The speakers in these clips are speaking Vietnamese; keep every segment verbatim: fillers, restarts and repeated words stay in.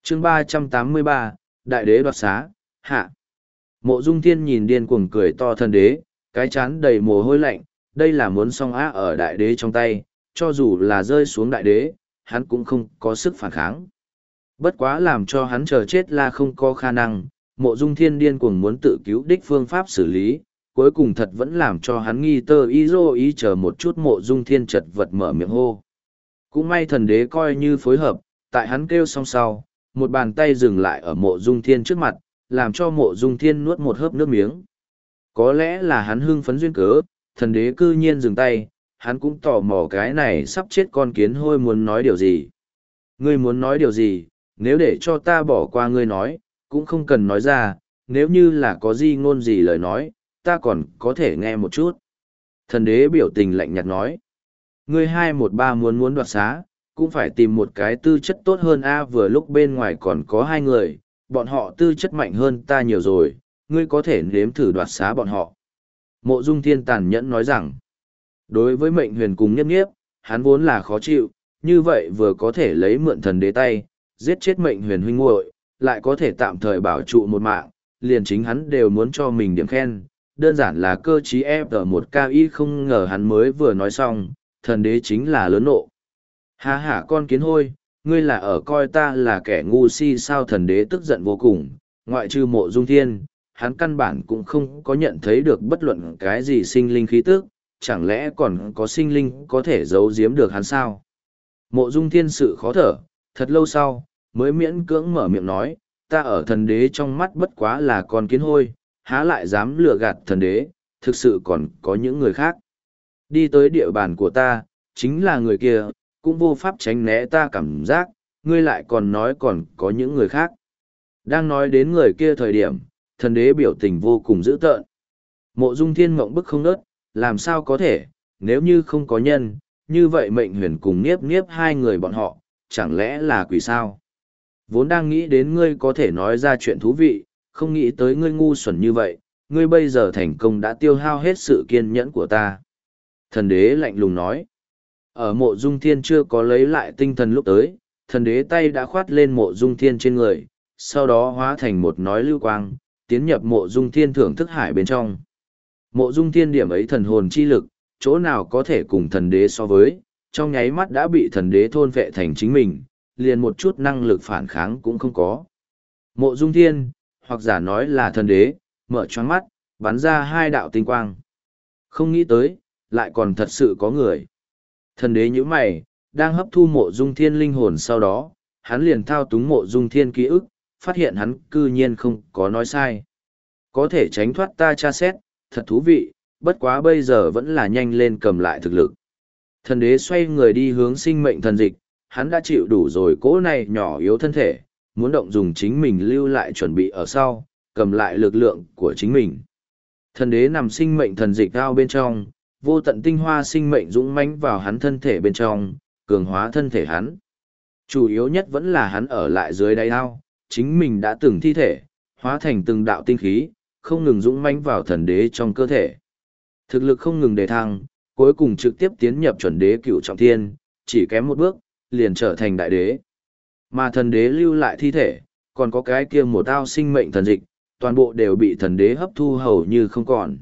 chương ba trăm tám mươi ba, Đại đế đoạt xá, hạ. Mộ Dung Thiên nhìn điên cuồng cười to thần đế, cái chán đầy mồ hôi lạnh, đây là muốn song á ở đại đế trong tay, cho dù là rơi xuống đại đế, hắn cũng không có sức phản kháng. Bất quá làm cho hắn chờ chết là không có khả năng, Mộ Dung Thiên điên cuồng muốn tự cứu đích phương pháp xử lý, cuối cùng thật vẫn làm cho hắn nghi tơ ý dô ý chờ một chút. Mộ Dung Thiên chật vật mở miệng hô. Cũng may thần đế coi như phối hợp, tại hắn kêu xong sau, một bàn tay dừng lại ở Mộ Dung Thiên trước mặt, làm cho Mộ Dung Thiên nuốt một hớp nước miếng. Có lẽ là hắn hưng phấn duyên cớ, thần đế cư nhiên dừng tay, hắn cũng tò mò cái này sắp chết con kiến hôi muốn nói điều gì. Ngươi muốn nói điều gì, nếu để cho ta bỏ qua ngươi nói, cũng không cần nói ra, nếu như là có gì ngôn gì lời nói, ta còn có thể nghe một chút. Thần đế biểu tình lạnh nhạt nói, ngươi hai một ba muốn muốn đoạt xá, cũng phải tìm một cái tư chất tốt hơn a. Vừa lúc bên ngoài còn có hai người, bọn họ tư chất mạnh hơn ta nhiều rồi, ngươi có thể nếm thử đoạt xá bọn họ. Mộ Dung Thiên tàn nhẫn nói rằng, đối với Mệnh Huyền cùng Niếp Niếp, hắn vốn là khó chịu, như vậy vừa có thể lấy mượn thần đế tay, giết chết Mệnh Huyền huynh muội, lại có thể tạm thời bảo trụ một mạng, liền chính hắn đều muốn cho mình điểm khen, đơn giản là cơ trí ép ở một cao y. Không ngờ hắn mới vừa nói xong, thần đế chính là lớn nộ. Ha ha, con kiến hôi, ngươi là ở coi ta là kẻ ngu si sao? Thần đế tức giận vô cùng, ngoại trừ Mộ Dung Thiên, hắn căn bản cũng không có nhận thấy được bất luận cái gì sinh linh khí tức, chẳng lẽ còn có sinh linh có thể giấu giếm được hắn sao? Mộ Dung Thiên sự khó thở, thật lâu sau, mới miễn cưỡng mở miệng nói, ta ở thần đế trong mắt bất quá là con kiến hôi, há lại dám lừa gạt thần đế, thực sự còn có những người khác. Đi tới địa bàn của ta, chính là người kia, cũng vô pháp tránh né ta cảm giác, ngươi lại còn nói còn có những người khác. Đang nói đến người kia thời điểm, thần đế biểu tình vô cùng dữ tợn. Mộ Dung Thiên mộng bức không nớt, làm sao có thể, nếu như không có nhân, như vậy Mệnh Huyền cùng Niếp Niếp hai người bọn họ, chẳng lẽ là quỷ sao? Vốn đang nghĩ đến ngươi có thể nói ra chuyện thú vị, không nghĩ tới ngươi ngu xuẩn như vậy, ngươi bây giờ thành công đã tiêu hao hết sự kiên nhẫn của ta. Thần đế lạnh lùng nói. Ở Mộ Dung Thiên chưa có lấy lại tinh thần lúc tới, thần đế tay đã khoát lên Mộ Dung Thiên trên người, sau đó hóa thành một nói lưu quang, tiến nhập Mộ Dung Thiên thưởng thức hải bên trong. Mộ Dung Thiên điểm ấy thần hồn chi lực, chỗ nào có thể cùng thần đế so với, trong nháy mắt đã bị thần đế thôn vệ thành chính mình, liền một chút năng lực phản kháng cũng không có. Mộ Dung Thiên, hoặc giả nói là thần đế, mở choáng mắt, bắn ra hai đạo tinh quang. Không nghĩ tới, lại còn thật sự có người. Thần đế nhíu mày, đang hấp thu Mộ Dung Thiên linh hồn sau đó, hắn liền thao túng Mộ Dung Thiên ký ức, phát hiện hắn cư nhiên không có nói sai. Có thể tránh thoát ta tra xét, thật thú vị, bất quá bây giờ vẫn là nhanh lên cầm lại thực lực. Thần đế xoay người đi hướng sinh mệnh thần dịch, hắn đã chịu đủ rồi cỗ này nhỏ yếu thân thể, muốn động dùng chính mình lưu lại chuẩn bị ở sau, cầm lại lực lượng của chính mình. Thần đế nằm sinh mệnh thần dịch ao bên trong, vô tận tinh hoa sinh mệnh dũng mãnh vào hắn thân thể bên trong, cường hóa thân thể hắn. Chủ yếu nhất vẫn là hắn ở lại dưới đáy ao, chính mình đã từng thi thể, hóa thành từng đạo tinh khí, không ngừng dũng mãnh vào thần đế trong cơ thể. Thực lực không ngừng đề thăng, cuối cùng trực tiếp tiến nhập chuẩn đế cửu trọng thiên, chỉ kém một bước, liền trở thành đại đế. Mà thần đế lưu lại thi thể, còn có cái kia một ao sinh mệnh thần dịch, toàn bộ đều bị thần đế hấp thu hầu như không còn.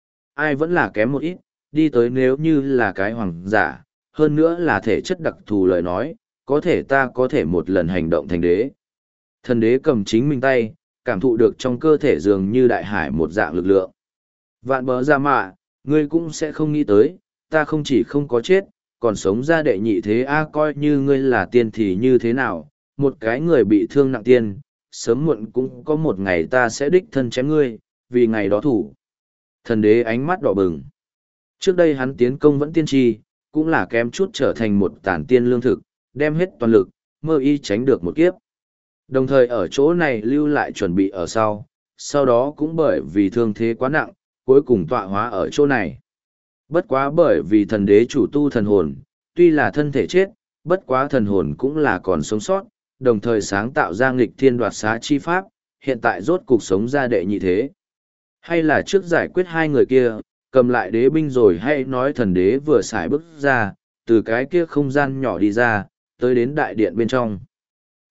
Ai vẫn là kém một ít, đi tới nếu như là cái hoàng giả, hơn nữa là thể chất đặc thù lời nói, có thể ta có thể một lần hành động thành đế. Thần đế cầm chính mình tay, cảm thụ được trong cơ thể dường như đại hải một dạng lực lượng. Vạn bỡ ra mạ, ngươi cũng sẽ không nghĩ tới, ta không chỉ không có chết, còn sống ra đệ nhị thế a. Coi như ngươi là tiên thì như thế nào, một cái người bị thương nặng tiên, sớm muộn cũng có một ngày ta sẽ đích thân chém ngươi, vì ngày đó thủ. Thần đế ánh mắt đỏ bừng. Trước đây hắn tiến công vẫn tiên tri, cũng là kém chút trở thành một tản tiên lương thực, đem hết toàn lực, mơ y tránh được một kiếp. Đồng thời ở chỗ này lưu lại chuẩn bị ở sau, sau đó cũng bởi vì thương thế quá nặng, cuối cùng tọa hóa ở chỗ này. Bất quá bởi vì thần đế chủ tu thần hồn, tuy là thân thể chết, bất quá thần hồn cũng là còn sống sót, đồng thời sáng tạo ra nghịch thiên đoạt xá chi pháp, hiện tại rốt cuộc sống ra đệ nhị thế. Hay là trước giải quyết hai người kia, cầm lại đế binh rồi hay nói thần đế vừa xài bước ra, từ cái kia không gian nhỏ đi ra, tới đến đại điện bên trong.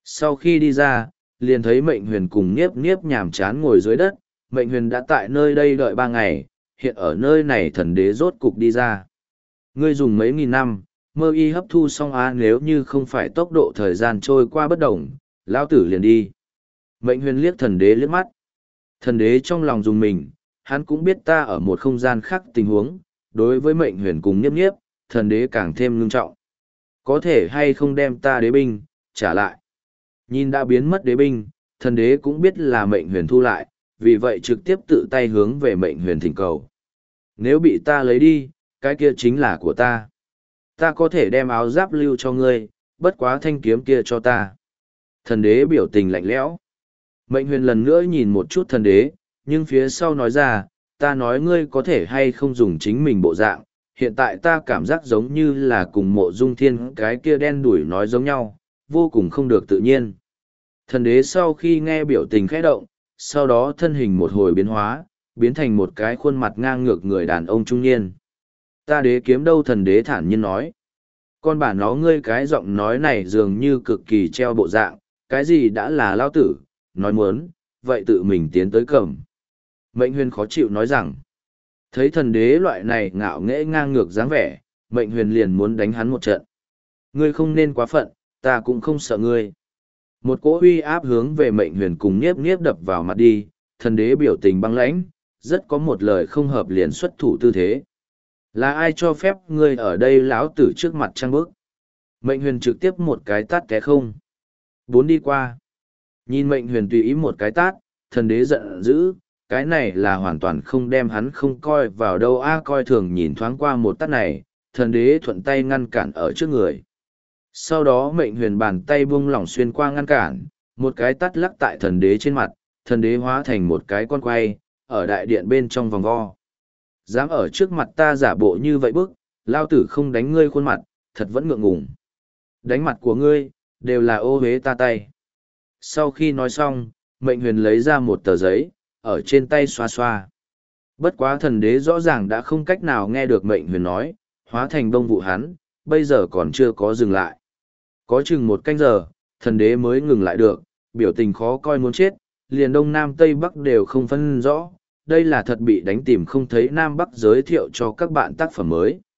Sau khi đi ra, liền thấy mệnh huyền cùng Niếp Niếp nhàm chán ngồi dưới đất, mệnh huyền đã tại nơi đây đợi ba ngày, hiện ở nơi này thần đế rốt cục đi ra. Ngươi dùng mấy nghìn năm, mơ y hấp thu xong á, nếu như không phải tốc độ thời gian trôi qua bất đồng, lão tử liền đi. Mệnh huyền liếc thần đế liếc mắt. Thần đế trong lòng dùng mình, hắn cũng biết ta ở một không gian khác tình huống, đối với mệnh huyền cùng Niếp Niếp, thần đế càng thêm ngưng trọng. Có thể hay không đem ta đế binh, trả lại. Nhìn đã biến mất đế binh, thần đế cũng biết là mệnh huyền thu lại, vì vậy trực tiếp tự tay hướng về mệnh huyền thỉnh cầu. Nếu bị ta lấy đi, cái kia chính là của ta. Ta có thể đem áo giáp lưu cho ngươi, bất quá thanh kiếm kia cho ta. Thần đế biểu tình lạnh lẽo. Mệnh huyền lần nữa nhìn một chút thần đế, nhưng phía sau nói ra, ta nói ngươi có thể hay không dùng chính mình bộ dạng, hiện tại ta cảm giác giống như là cùng mộ dung thiên cái kia đen đủi nói giống nhau, vô cùng không được tự nhiên. Thần đế sau khi nghe biểu tình khẽ động, sau đó thân hình một hồi biến hóa, biến thành một cái khuôn mặt ngang ngược người đàn ông trung niên. Ta đế kiếm đâu, thần đế thản nhiên nói. Con bà nó ngươi cái giọng nói này dường như cực kỳ treo bộ dạng, cái gì đã là lao tử, nói muốn, vậy tự mình tiến tới cầm. Mệnh huyền khó chịu nói rằng, thấy thần đế loại này ngạo nghễ ngang ngược dáng vẻ, mệnh huyền liền muốn đánh hắn một trận. Ngươi không nên quá phận, ta cũng không sợ ngươi. Một cỗ uy áp hướng về mệnh huyền cùng Niếp Niếp đập vào mặt đi, thần đế biểu tình băng lãnh, rất có một lời không hợp liền xuất thủ tư thế. Là ai cho phép ngươi ở đây lão tử trước mặt trăng bước? Mệnh huyền trực tiếp một cái tát té không. Bốn đi qua. Nhìn mệnh huyền tùy ý một cái tát, thần đế giận dữ, cái này là hoàn toàn không đem hắn không coi vào đâu a, coi thường nhìn thoáng qua một tát này, thần đế thuận tay ngăn cản ở trước người. Sau đó mệnh huyền bàn tay buông lỏng xuyên qua ngăn cản, một cái tát lắc tại thần đế trên mặt, thần đế hóa thành một cái con quay, ở đại điện bên trong vòng vo. Dám ở trước mặt ta giả bộ như vậy bức, lao tử không đánh ngươi khuôn mặt, thật vẫn ngượng ngùng. Đánh mặt của ngươi, đều là ô hế ta tay. Sau khi nói xong, mệnh huyền lấy ra một tờ giấy, ở trên tay xoa xoa. Bất quá thần đế rõ ràng đã không cách nào nghe được mệnh huyền nói, hóa thành bông vụ hắn, bây giờ còn chưa có dừng lại. Có chừng một canh giờ, thần đế mới ngừng lại được, biểu tình khó coi muốn chết, liền đông nam tây bắc đều không phân rõ, đây là thật bị đánh tìm không thấy nam bắc giới thiệu cho các bạn tác phẩm mới.